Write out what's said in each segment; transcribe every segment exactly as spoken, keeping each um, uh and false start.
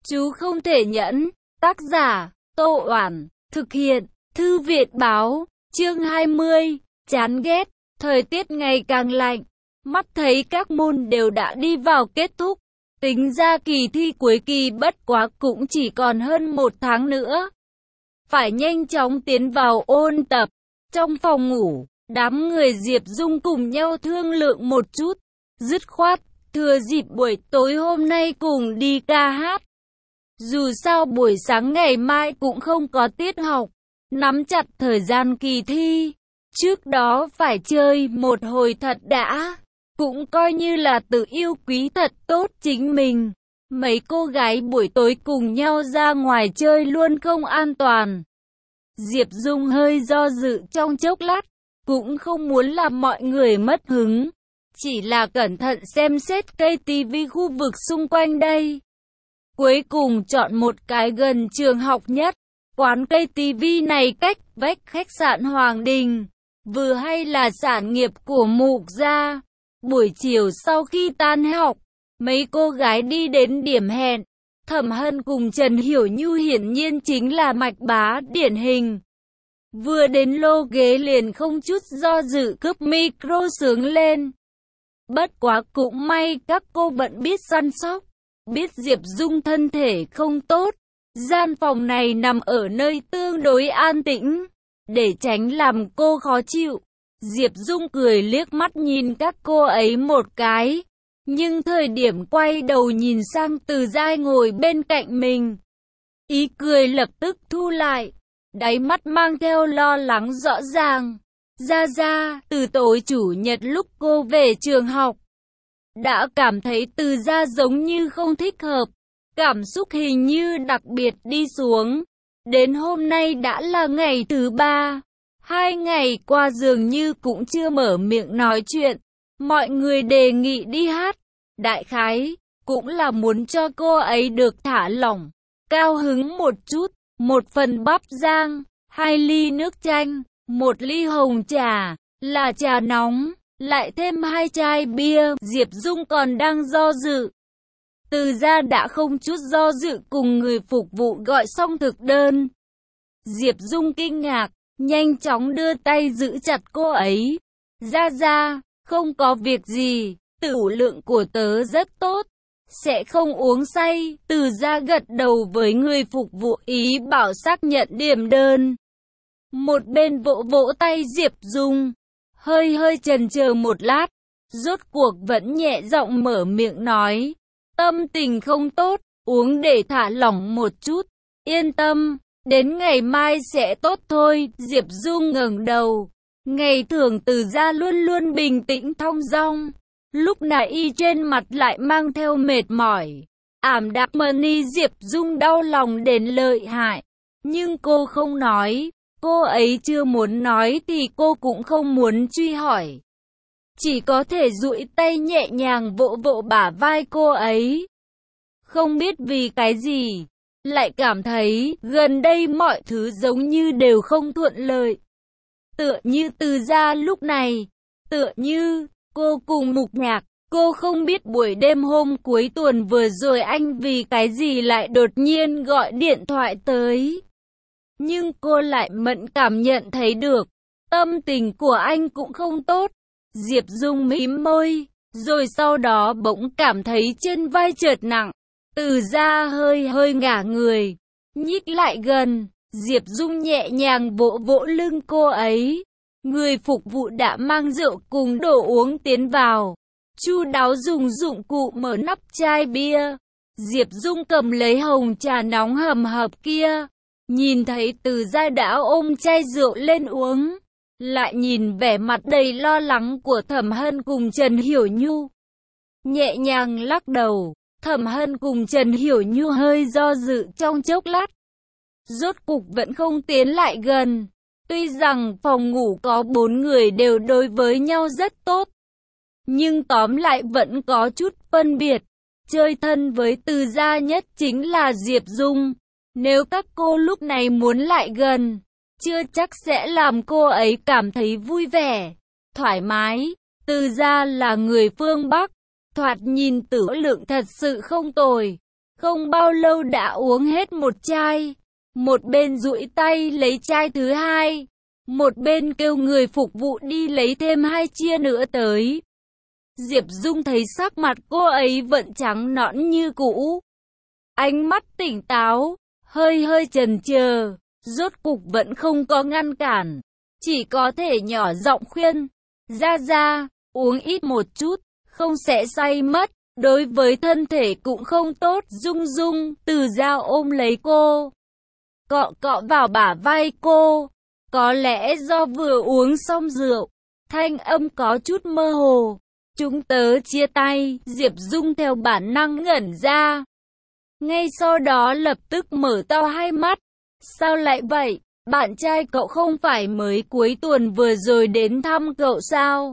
Chú không thể nhẫn. Tác giả, Tô Oản. Thực hiện, Thư viện Báo. Chương hai mươi. Chán ghét. Thời tiết ngày càng lạnh. Mắt thấy các môn đều đã đi vào kết thúc. Tính ra kỳ thi cuối kỳ bất quá cũng chỉ còn hơn một tháng nữa. Phải nhanh chóng tiến vào ôn tập. Trong phòng ngủ, đám người Diệp Dung cùng nhau thương lượng một chút. Dứt khoát, thừa dịp buổi tối hôm nay cùng đi ca hát. Dù sao buổi sáng ngày mai cũng không có tiết học. Nắm chặt thời gian kỳ thi. Trước đó phải chơi một hồi thật đã. Cũng coi như là tự yêu quý thật tốt chính mình. Mấy cô gái buổi tối cùng nhau ra ngoài chơi luôn không an toàn. Diệp Dung hơi do dự trong chốc lát. Cũng không muốn làm mọi người mất hứng. Chỉ là cẩn thận xem xét cây tivi khu vực xung quanh đây. Cuối cùng chọn một cái gần trường học nhất. Quán cây tivi này cách vách khách sạn Hoàng Đình. Vừa hay là sản nghiệp của Mục gia. Buổi chiều sau khi tan học, mấy cô gái đi đến điểm hẹn. Thẩm Hân cùng Trần Hiểu Nhu hiển nhiên chính là mạch bá điển hình. Vừa đến lô ghế liền không chút do dự cướp micro sướng lên. Bất quá cũng may các cô bận biết săn sóc. Biết Diệp Dung thân thể không tốt. Gian phòng này nằm ở nơi tương đối an tĩnh. Để tránh làm cô khó chịu. Diệp Dung cười liếc mắt nhìn các cô ấy một cái. Nhưng thời điểm quay đầu nhìn sang Từ Giai ngồi bên cạnh mình. Ý cười lập tức thu lại. Đáy mắt mang theo lo lắng rõ ràng. Gia Gia, từ tối chủ nhật lúc cô về trường học. Đã cảm thấy Từ Gia giống như không thích hợp. Cảm xúc hình như đặc biệt đi xuống. Đến hôm nay đã là ngày thứ ba. Hai ngày qua dường như cũng chưa mở miệng nói chuyện. Mọi người đề nghị đi hát. Đại khái, cũng là muốn cho cô ấy được thả lỏng. Cao hứng một chút. Một phần bắp rang, hai ly nước chanh, một ly hồng trà, là trà nóng, lại thêm hai chai bia. Diệp Dung còn đang do dự. Từ Gia đã không chút do dự cùng người phục vụ gọi xong thực đơn. Diệp Dung kinh ngạc, nhanh chóng đưa tay giữ chặt cô ấy. Gia Gia, không có việc gì, tử lượng của tớ rất tốt. Sẽ không uống say. Từ Gia gật đầu với người phục vụ ý bảo xác nhận điểm đơn. Một bên vỗ vỗ tay Diệp Dung. Hơi hơi chần chờ một lát. Rốt cuộc vẫn nhẹ giọng mở miệng nói. Tâm tình không tốt. Uống để thả lỏng một chút. Yên tâm. Đến ngày mai sẽ tốt thôi. Diệp Dung ngẩng đầu. Ngày thường Từ Gia luôn luôn bình tĩnh thong dong. Lúc nãy trên mặt lại mang theo mệt mỏi. Ảm đạm Mani Diệp Dung đau lòng đến lợi hại. Nhưng cô không nói. Cô ấy chưa muốn nói thì cô cũng không muốn truy hỏi. Chỉ có thể duỗi tay nhẹ nhàng vỗ vỗ bả vai cô ấy. Không biết vì cái gì. Lại cảm thấy gần đây mọi thứ giống như đều không thuận lợi. Tựa như Từ Gia lúc này. Tựa như... Cô cùng Mục Nhạc, cô không biết buổi đêm hôm cuối tuần vừa rồi anh vì cái gì lại đột nhiên gọi điện thoại tới. Nhưng cô lại mẫn cảm nhận thấy được, tâm tình của anh cũng không tốt. Diệp Dung mím môi, rồi sau đó bỗng cảm thấy chân vai chợt nặng. Từ Gia hơi hơi ngả người, nhích lại gần, Diệp Dung nhẹ nhàng vỗ vỗ lưng cô ấy. Người phục vụ đã mang rượu cùng đồ uống tiến vào. Chu đáo dùng dụng cụ mở nắp chai bia. Diệp Dung cầm lấy hồng trà nóng hầm hập kia. Nhìn thấy Từ Gia đã ôm chai rượu lên uống. Lại nhìn vẻ mặt đầy lo lắng của Thẩm Hân cùng Trần Hiểu Nhu. Nhẹ nhàng lắc đầu. Thẩm Hân cùng Trần Hiểu Nhu hơi do dự trong chốc lát. Rốt cục vẫn không tiến lại gần. Tuy rằng phòng ngủ có bốn người đều đối với nhau rất tốt. Nhưng tóm lại vẫn có chút phân biệt. Chơi thân với Từ Gia nhất chính là Diệp Dung. Nếu các cô lúc này muốn lại gần, chưa chắc sẽ làm cô ấy cảm thấy vui vẻ, thoải mái. Từ Gia là người phương Bắc. Thoạt nhìn tử lượng thật sự không tồi. không bao lâu đã uống hết một chai. Một bên duỗi tay lấy chai thứ hai, một bên kêu người phục vụ đi lấy thêm hai chia nữa tới. Diệp Dung thấy sắc mặt cô ấy vẫn trắng nõn như cũ. Ánh mắt tỉnh táo, hơi hơi chần chờ, rốt cục vẫn không có ngăn cản. Chỉ có thể nhỏ giọng khuyên, ra ra, uống ít một chút, không sẽ say mất, đối với thân thể cũng không tốt. Dung Dung, Từ Gia ôm lấy cô, cọ cọ vào bả vai cô, có lẽ do vừa uống xong rượu, thanh âm có chút mơ hồ. Chúng tớ chia tay. Diệp Dung theo bản năng ngẩn ra, ngay sau đó lập tức mở to hai mắt. Sao lại vậy? Bạn trai cậu không phải mới cuối tuần vừa rồi đến thăm cậu sao?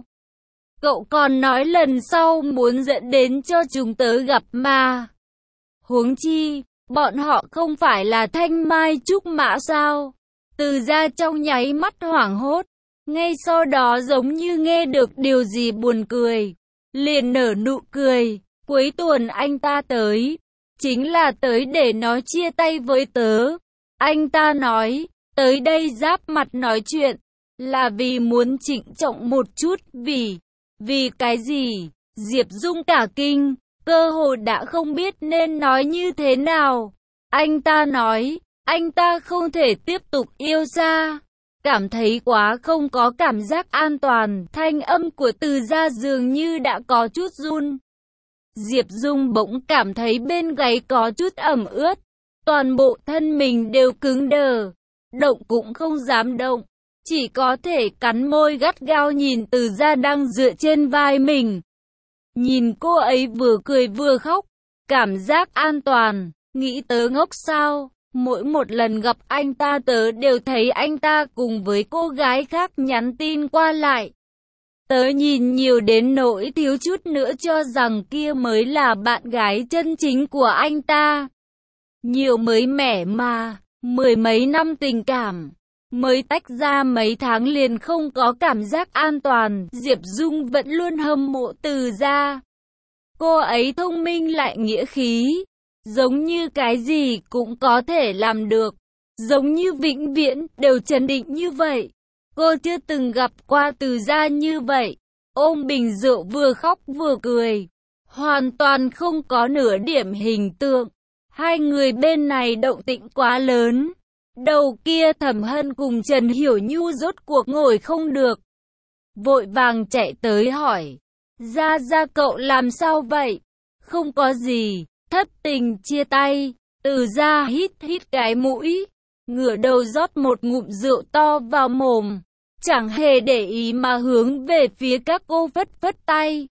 Cậu còn nói lần sau muốn dẫn đến cho chúng tớ gặp mà. Huống chi, bọn họ không phải là Thanh Mai Trúc Mã sao? Từ Gia trong nháy mắt hoảng hốt, ngay sau đó giống như nghe được điều gì buồn cười, liền nở nụ cười. Cuối tuần anh ta tới, chính là tới để nói chia tay với tớ. Anh ta nói, tới đây giáp mặt nói chuyện, là vì muốn trịnh trọng một chút. Vì, vì cái gì? Diệp Dung cả kinh, cơ hồ đã không biết nên nói như thế nào. Anh ta nói, anh ta không thể tiếp tục yêu xa, cảm thấy quá không có cảm giác an toàn. Thanh âm của Từ Gia dường như đã có chút run. Diệp Dung bỗng cảm thấy bên gáy có chút ẩm ướt, toàn bộ thân mình đều cứng đờ, động cũng không dám động, chỉ có thể cắn môi gắt gao nhìn Từ Gia đang dựa trên vai mình. Nhìn cô ấy vừa cười vừa khóc, cảm giác an toàn, nghĩ tớ ngốc sao? Mỗi một lần gặp anh ta tớ đều thấy anh ta cùng với cô gái khác nhắn tin qua lại. Tớ nhìn nhiều đến nỗi thiếu chút nữa cho rằng kia mới là bạn gái chân chính của anh ta. Nhiều mới mẻ mà, mười mấy năm tình cảm, mới tách ra mấy tháng liền không có cảm giác an toàn. Diệp Dung vẫn luôn hâm mộ Từ Gia. Cô ấy thông minh lại nghĩa khí, giống như cái gì cũng có thể làm được, giống như vĩnh viễn đều trấn định như vậy. Cô chưa từng gặp qua Từ Gia như vậy, ôm bình rượu vừa khóc vừa cười, hoàn toàn không có nửa điểm hình tượng. Hai người bên này động tĩnh quá lớn, đầu kia Thẩm Hân cùng Trần Hiểu Nhu rốt cuộc ngồi không được, vội vàng chạy tới hỏi, Gia Gia cậu làm sao vậy? Không có gì, thất tình chia tay. Từ Gia hít hít cái mũi, ngửa đầu rót một ngụm rượu to vào mồm, chẳng hề để ý mà hướng về phía các cô phất phất tay.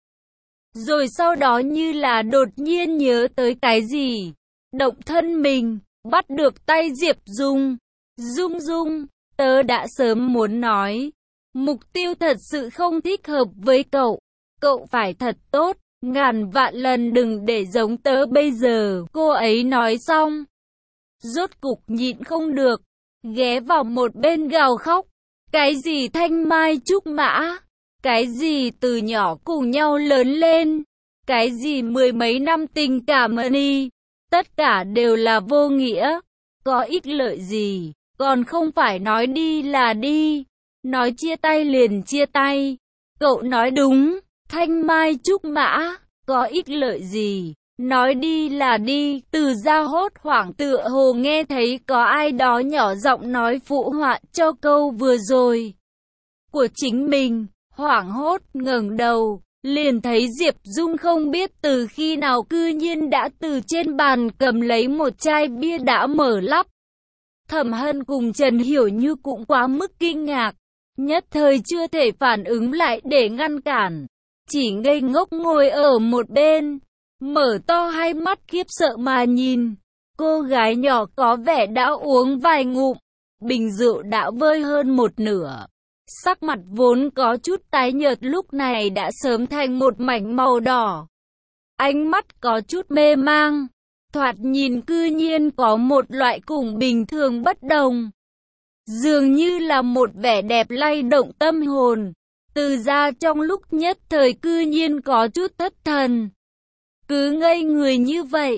Rồi sau đó như là đột nhiên nhớ tới cái gì, động thân mình, bắt được tay Diệp Dung. Dung Dung, tớ đã sớm muốn nói, mục tiêu thật sự không thích hợp với cậu. Cậu phải thật tốt, ngàn vạn lần đừng để giống tớ bây giờ. Cô ấy nói xong, rốt cục nhịn không được, ghé vào một bên gào khóc. Cái gì Thanh Mai Trúc Mã, cái gì từ nhỏ cùng nhau lớn lên, cái gì mười mấy năm tình cảm đi, tất cả đều là vô nghĩa, có ích lợi gì, còn không phải nói đi là đi, nói chia tay liền chia tay. Cậu nói đúng, Thanh Mai Trúc Mã, có ích lợi gì, nói đi là đi. Từ Gia hốt hoảng tựa hồ nghe thấy có ai đó nhỏ giọng nói phụ họa cho câu vừa rồi của chính mình, hoảng hốt ngẩng đầu, liền thấy Diệp Dung không biết từ khi nào cư nhiên đã từ trên bàn cầm lấy một chai bia đã mở lắp. Thẩm Hân cùng Trần Hiểu Như cũng quá mức kinh ngạc, nhất thời chưa thể phản ứng lại để ngăn cản, chỉ ngây ngốc ngồi ở một bên, mở to hai mắt khiếp sợ mà nhìn. Cô gái nhỏ có vẻ đã uống vài ngụm, bình rượu đã vơi hơn một nửa. Sắc mặt vốn có chút tái nhợt lúc này đã sớm thành một mảnh màu đỏ. Ánh mắt có chút mê mang, thoạt nhìn cư nhiên có một loại cùng bình thường bất đồng. Dường như là một vẻ đẹp lay động tâm hồn. Từ Gia trong lúc nhất thời cư nhiên có chút thất thần, cứ ngây người như vậy.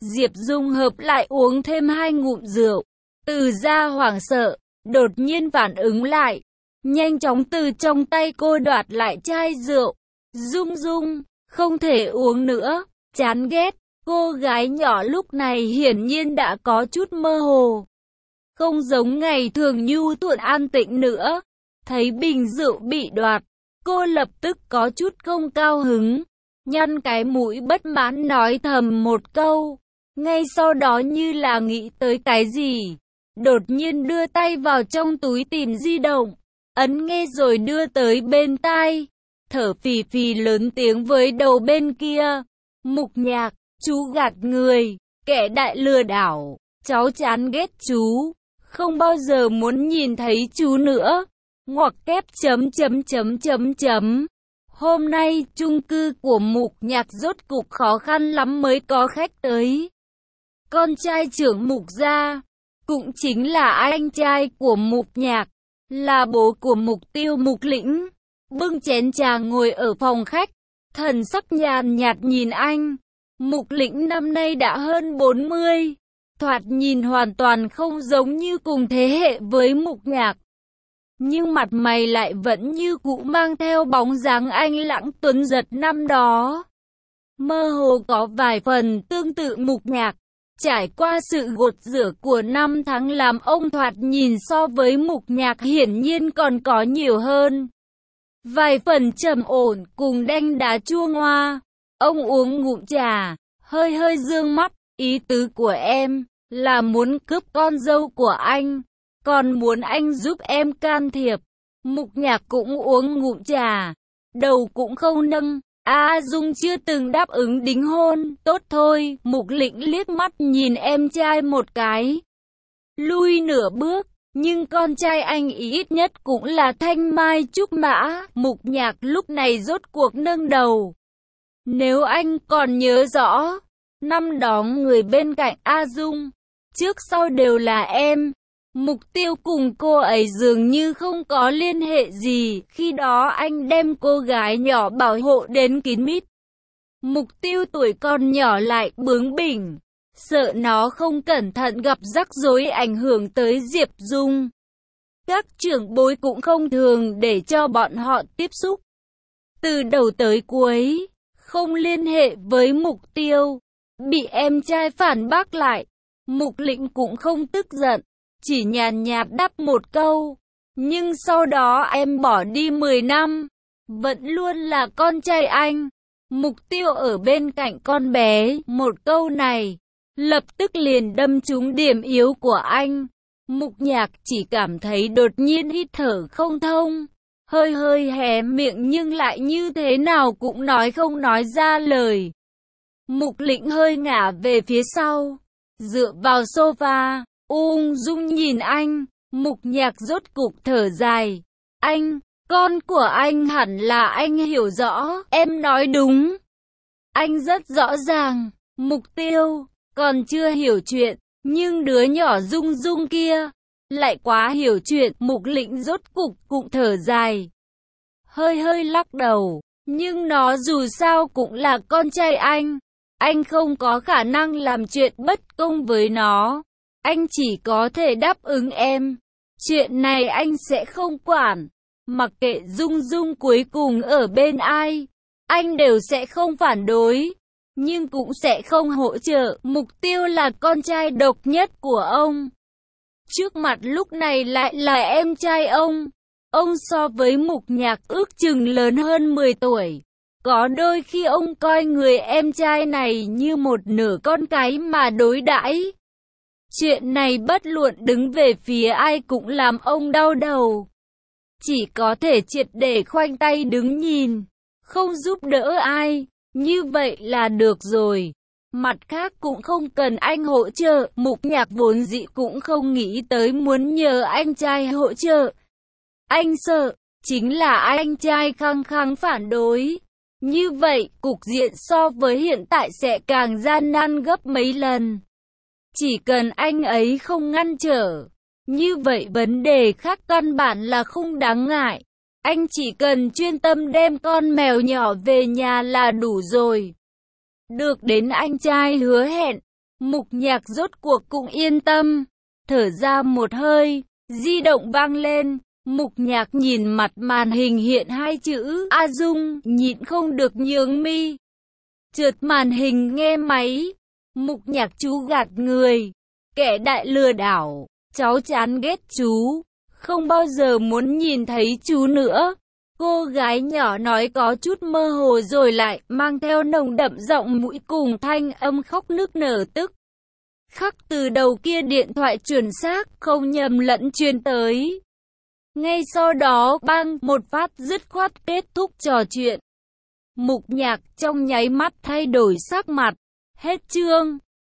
Diệp Dung hợp lại uống thêm hai ngụm rượu. Từ Gia hoảng sợ, đột nhiên phản ứng lại, nhanh chóng từ trong tay cô đoạt lại chai rượu. Dung Dung, không thể uống nữa, chán ghét. Cô gái nhỏ lúc này hiển nhiên đã có chút mơ hồ, không giống ngày thường nhu thuận an tĩnh nữa. Thấy bình rượu bị đoạt, cô lập tức có chút không cao hứng, nhăn cái mũi bất mãn nói thầm một câu. Ngay sau đó như là nghĩ tới cái gì, đột nhiên đưa tay vào trong túi tìm di động, ấn nghe rồi đưa tới bên tai, thở phì phì lớn tiếng với đầu bên kia. Mục Nhạc, chú gạt người, kẻ đại lừa đảo, cháu chán ghét chú, không bao giờ muốn nhìn thấy chú nữa. Ngoặc kép chấm chấm chấm chấm chấm. Hôm nay chung cư của Mục Nhạc rốt cục khó khăn lắm mới có khách tới. Con trai trưởng Mục gia, cũng chính là anh trai của Mục Nhạc, là bố của Mục Tiêu Mục Lĩnh, bưng chén trà ngồi ở phòng khách, thần sắc nhàn nhạt nhìn anh. Mục Lĩnh năm nay đã hơn bốn mươi, thoạt nhìn hoàn toàn không giống như cùng thế hệ với Mục Nhạc, nhưng mặt mày lại vẫn như cũ mang theo bóng dáng anh lãng tuấn giật năm đó. Mơ hồ có vài phần tương tự Mục Nhạc, trải qua sự gột rửa của năm tháng làm ông thoạt nhìn so với Mục Nhạc hiển nhiên còn có nhiều hơn vài phần trầm ổn cùng đanh đá chua ngoa. Ông uống ngụm trà, hơi hơi dương mắt, ý tứ của em là muốn cướp con dâu của anh, còn muốn anh giúp em can thiệp. Mục Nhạc cũng uống ngụm trà, đầu cũng không nâng. A Dung chưa từng đáp ứng đính hôn, tốt thôi. Mục Lĩnh liếc mắt nhìn em trai một cái, lui nửa bước, nhưng con trai anh ít nhất cũng là thanh mai trúc mã. Mục Nhạc lúc này rốt cuộc nâng đầu. Nếu anh còn nhớ rõ, năm đó người bên cạnh A Dung, trước sau đều là em. Mục Tiêu cùng cô ấy dường như không có liên hệ gì, khi đó anh đem cô gái nhỏ bảo hộ đến kín mít. Mục Tiêu tuổi còn nhỏ lại bướng bỉnh, sợ nó không cẩn thận gặp rắc rối ảnh hưởng tới Diệp Dung. Các trưởng bối cũng không thường để cho bọn họ tiếp xúc. Từ đầu tới cuối, không liên hệ với Mục Tiêu, bị em trai phản bác lại. Mục Lĩnh cũng không tức giận, chỉ nhàn nhạt đáp một câu. Nhưng sau đó em bỏ đi mười năm, vẫn luôn là con trai anh. Mục Tiêu ở bên cạnh con bé, một câu này lập tức liền đâm trúng điểm yếu của anh. Mục Nhạc chỉ cảm thấy đột nhiên hít thở không thông, hơi hơi hé miệng nhưng lại như thế nào cũng nói không nói ra lời. Mục Lĩnh hơi ngả về phía sau, dựa vào sofa, ung dung nhìn anh. Mục Nhạc rốt cục thở dài. Anh, con của anh hẳn là anh hiểu rõ, em nói đúng. Anh rất rõ ràng, Mục Tiêu còn chưa hiểu chuyện, nhưng đứa nhỏ Dung Dung kia lại quá hiểu chuyện. Mục Lĩnh rốt cục cũng thở dài, hơi hơi lắc đầu. Nhưng nó dù sao cũng là con trai anh, anh không có khả năng làm chuyện bất công với nó. Anh chỉ có thể đáp ứng em, chuyện này anh sẽ không quản. Mặc kệ Dung Dung cuối cùng ở bên ai, anh đều sẽ không phản đối, nhưng cũng sẽ không hỗ trợ. Mục Tiêu là con trai độc nhất của ông, trước mặt lúc này lại là em trai ông. Ông so với Mục Nhạc ước chừng lớn hơn mười tuổi. Có đôi khi ông coi người em trai này như một nửa con cái mà đối đãi. Chuyện này bất luận đứng về phía ai cũng làm ông đau đầu. Chỉ có thể triệt để khoanh tay đứng nhìn, không giúp đỡ ai, như vậy là được rồi. Mặt khác cũng không cần anh hỗ trợ. Mục Nhạc vốn dĩ cũng không nghĩ tới muốn nhờ anh trai hỗ trợ. Anh sợ chính là anh trai khăng khăng phản đối. Như vậy, cục diện so với hiện tại sẽ càng gian nan gấp mấy lần. Chỉ cần anh ấy không ngăn trở, như vậy vấn đề khác căn bản là không đáng ngại. Anh chỉ cần chuyên tâm đem con mèo nhỏ về nhà là đủ rồi. Được đến anh trai hứa hẹn, Mục Nhạc rốt cuộc cũng yên tâm, thở ra một hơi, di động vang lên. Mục Nhạc nhìn mặt màn hình hiện hai chữ A Dung, nhịn không được nhướng mi. Trượt màn hình nghe máy. Mục Nhạc chú gạt người. Kẻ đại lừa đảo. Cháu chán ghét chú. Không bao giờ muốn nhìn thấy chú nữa. Cô gái nhỏ nói có chút mơ hồ rồi lại mang theo nồng đậm giọng mũi cùng thanh âm khóc nức nở tức. Khắc từ đầu kia điện thoại chuẩn xác, không nhầm lẫn truyền tới. Ngay sau đó bang một phát dứt khoát kết thúc trò chuyện. Mục Nhạc trong nháy mắt thay đổi sắc mặt. Hết chương.